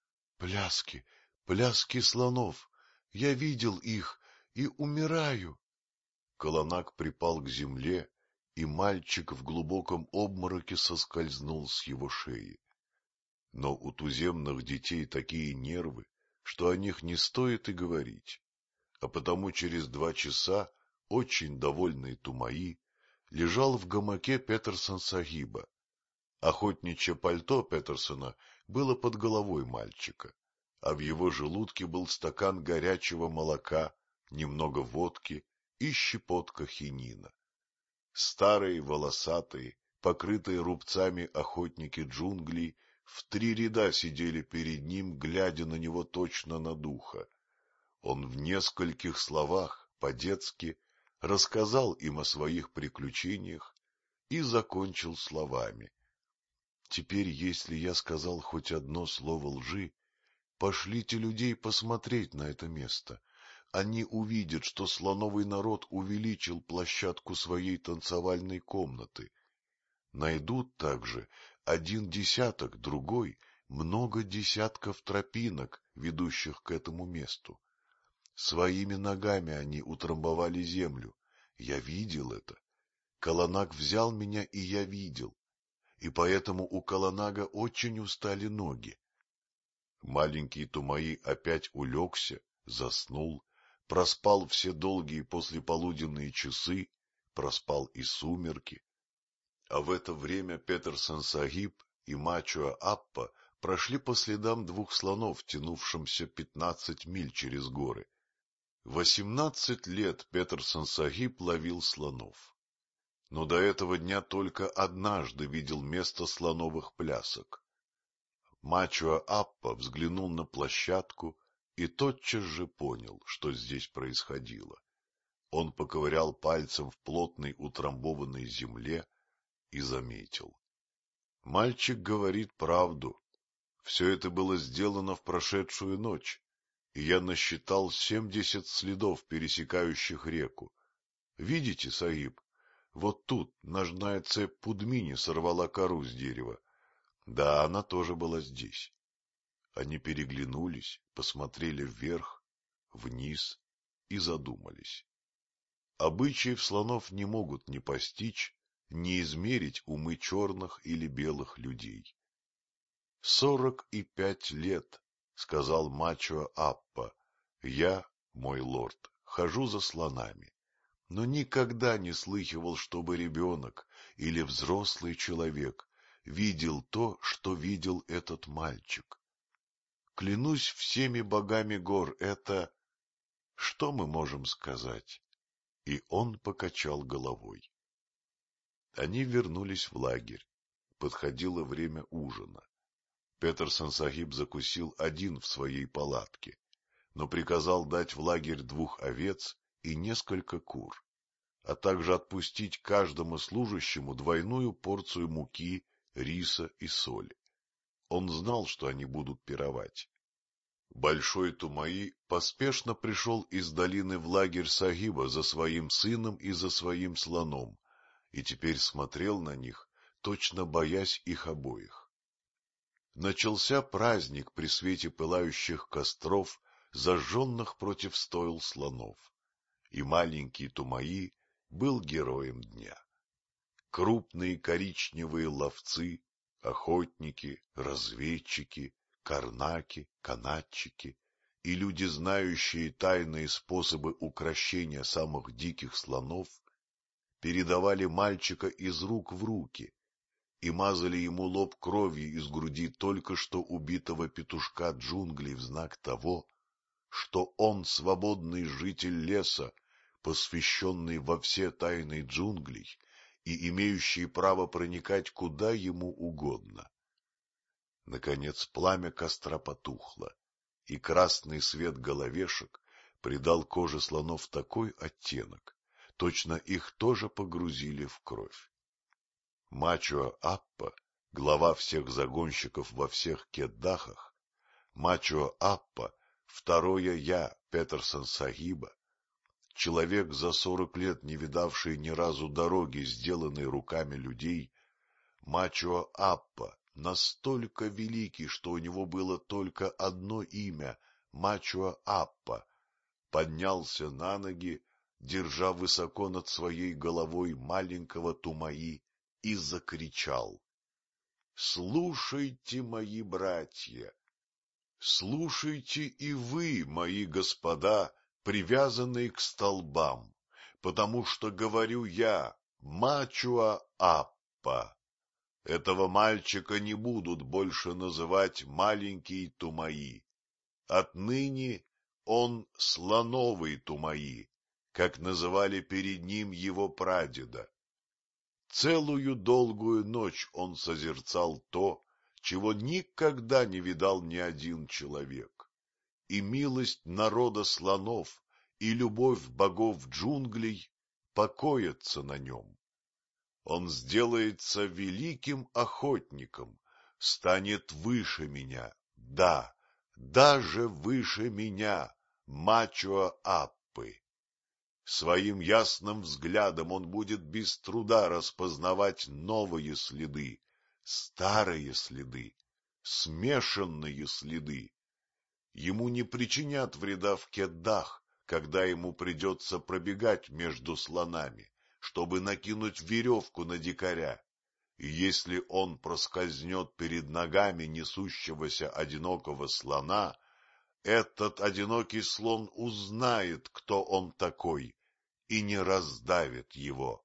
— Пляски, пляски слонов! Я видел их и умираю! Каланак припал к земле, и мальчик в глубоком обмороке соскользнул с его шеи. Но у туземных детей такие нервы, что о них не стоит и говорить, а потому через 2 часа очень довольный Тумаи лежал в гамаке Петерсен-Сахиба. Охотничье пальто Петерсона было под головой мальчика, а в его желудке был стакан горячего молока, немного водки и щепотка хинина. Старые, волосатые, покрытые рубцами охотники джунглей в 3 ряда сидели перед ним, глядя на него точно на духа. Он в нескольких словах, по-детски, рассказал им о своих приключениях и закончил словами: — Теперь, если я сказал хоть одно слово лжи, пошлите людей посмотреть на это место. Они увидят, что слоновый народ увеличил площадку своей танцевальной комнаты. Найдут также 1 десяток, другой — много десятков тропинок, ведущих к этому месту. Своими ногами они утрамбовали землю. Я видел это. Каланак взял меня, и я видел. И поэтому у Каланага очень устали ноги. Маленький Тумаи опять улегся, заснул, проспал все долгие послеполуденные часы, проспал и сумерки. А в это время Петерсен-Сахиб и Мачуа-Аппа прошли по следам 2 слонов, тянувшимся 15 миль через горы. 18 лет Петерсен-Сахиб ловил слонов. но до этого дня только однажды видел место слоновых плясок. Мачо Аппа взглянул на площадку и тотчас же понял, что здесь происходило. Он поковырял пальцем в плотной утрамбованной земле и заметил. Мальчик говорит правду. Все это было сделано в прошедшую ночь, и я насчитал 70 следов, пересекающих реку. Видите, Саиб, вот тут ножная цепь Пудмини сорвала кору с дерева. Да, она тоже была здесь. Они переглянулись, посмотрели вверх, вниз и задумались. Обычаев слонов не могут ни постичь, ни измерить умы черных или белых людей. 45 лет, — сказал Мачо Аппа, — я, мой лорд, хожу за слонами, но никогда не слыхивал, чтобы ребенок или взрослый человек видел то, что видел этот мальчик. Клянусь всеми богами гор, это... Что мы можем сказать? И он покачал головой. Они вернулись в лагерь. Подходило время ужина. Петерсон Сахиб закусил один в своей палатке, но приказал дать в лагерь 2 овец и несколько кур, а также отпустить каждому служащему 2 порцию муки, риса и соли. Он знал, что они будут пировать. Большой Тумаи поспешно пришел из долины в лагерь Сахиба за своим сыном и за своим слоном, и теперь смотрел на них, точно боясь их обоих. Начался праздник при свете пылающих костров, зажженных против стойл слонов, и маленький Тумаи был героем дня. Крупные коричневые ловцы, охотники, разведчики, карнаки, канатчики и люди, знающие тайные способы укрощения самых диких слонов, передавали мальчика из рук в руки и мазали ему лоб кровью из груди только что убитого петушка джунглей в знак того, что он свободный житель леса, посвященный во все тайны джунглей и имеющий право проникать куда ему угодно. Наконец пламя костра потухло, и красный свет головешек придал коже слонов такой оттенок, точно их тоже погрузили в кровь. Мачо Аппа, глава всех загонщиков во всех Кеддахах, Мачо Аппа, второе я, Петерсон Сахиба, человек, за 40 лет не видавший ни разу дороги, сделанной руками людей, Мачо Аппа, настолько великий, что у него было только одно имя — Мачо Аппа, поднялся на ноги, держа высоко над своей головой маленького Тумаи, и закричал: «Слушайте, мои братья! Слушайте и вы, мои господа, привязанные к столбам, потому что говорю я, Мачуа Аппа. Этого мальчика не будут больше называть маленький Тумаи. Отныне он слоновый Тумаи, как называли перед ним его прадеда. Целую долгую ночь он созерцал то, чего никогда не видал ни один человек, и милость народа слонов и любовь богов джунглей покоятся на нем. Он сделается великим охотником, станет выше меня, да, даже выше меня, Мачуа Аппы. Своим ясным взглядом он будет без труда распознавать новые следы, старые следы, смешанные следы. Ему не причинят вреда в Кеддах, когда ему придется пробегать между слонами, чтобы накинуть веревку на дикаря. И если он проскользнет перед ногами несущегося одинокого слона, этот одинокий слон узнает, кто он такой, и не раздавит его.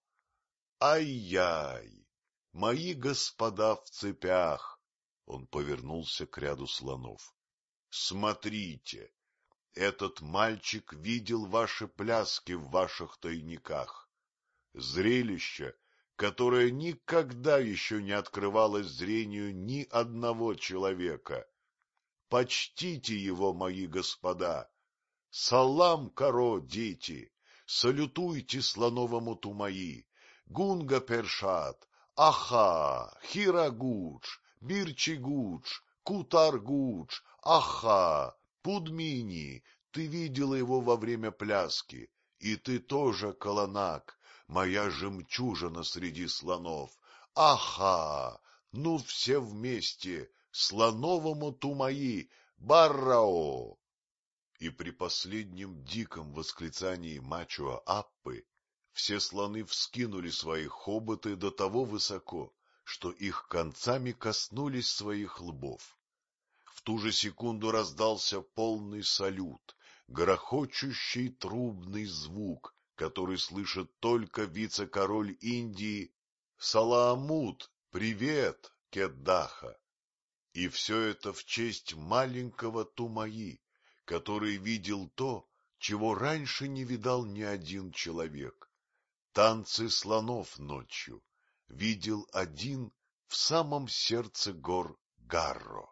Ай-яй! Мои господа в цепях! Он повернулся к ряду слонов. Смотрите, этот мальчик видел ваши пляски в ваших тайниках. Зрелище, которое никогда еще не открывалось зрению ни одного человека. Почтите его, мои господа! Салам, каро, дети! Салютуйте слоновому Тумаи! Гунга Першат! Аха! Хирагудж! Бирчигудж! Кутаргудж! Аха! Пудмини! Ты видела его во время пляски, и ты тоже, Каланак, моя жемчужина среди слонов. Аха! Ну все вместе! Слоновому Тумаи! Баррао! И при последнем диком восклицании мачо Аппы все слоны вскинули свои хоботы до того высоко, что их концами коснулись своих лбов. В ту же секунду раздался полный салют, грохочущий трубный звук, который слышит только вице-король Индии Салаамут, привет, Кеддаха. И все это в честь маленького Тумаи, который видел то, чего раньше не видал ни один человек. Танцы слонов ночью видел один в самом сердце гор Гарро.